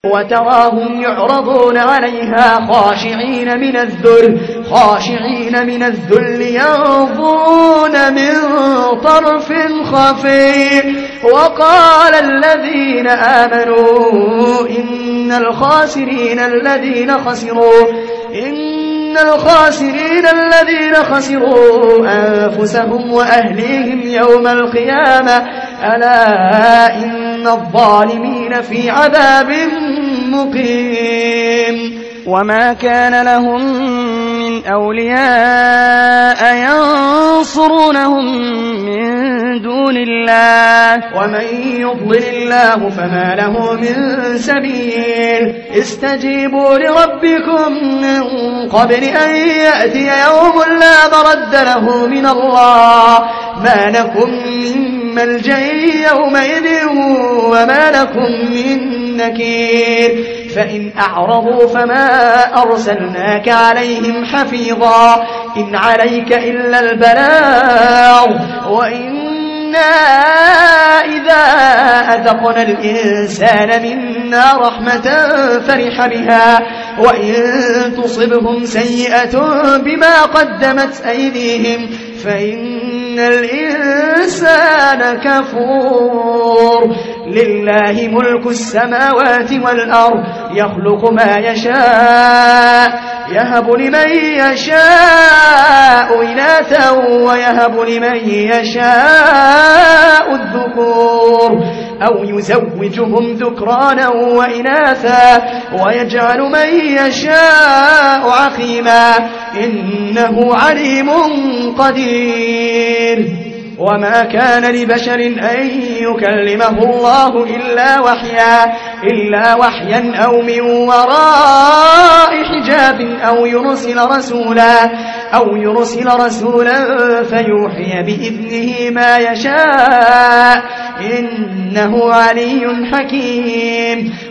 وتراهم يعرضون عليها خاشعين من الذل ينظرون من طرف خفي. وقال الذين آمنوا إن الخاسرين الذين خسروا أنفسهم وأهليهم يوم القيامة ألا إن الظالمين في عذاب مقيم. وما كان لهم من أولياء ينصرونهم من دون الله ومن يضلل الله فما له من سبيل. استجيبوا لربكم من قبل أن يأتي يوم لا مرد له من الله ما لكم من ملجأ يومئذ وما لكم من نكير. فإن أعرضوا فما أرسلناك عليهم حفيظا إن عليك إلا البلاغ وإنا إذا أذقنا الإنسان منا رحمة فرح بها وإن تصبهم سيئة بما قدمت أيديهم فإن الإنسان كفور. لله ملك السماوات والأرض يخلق ما يشاء يهب لمن يشاء إناثا ويهب لمن يشاء الذكور أو يزوجهم ذكرانا وإناثا ويجعل من يشاء عقيما إنه عليم قدير. وما كان لبشر أن يكلمه الله إلا وحيا أو من وراء حجاب أو يرسل رسولا فيوحي بإذنه ما يشاء إنه علي حكيم.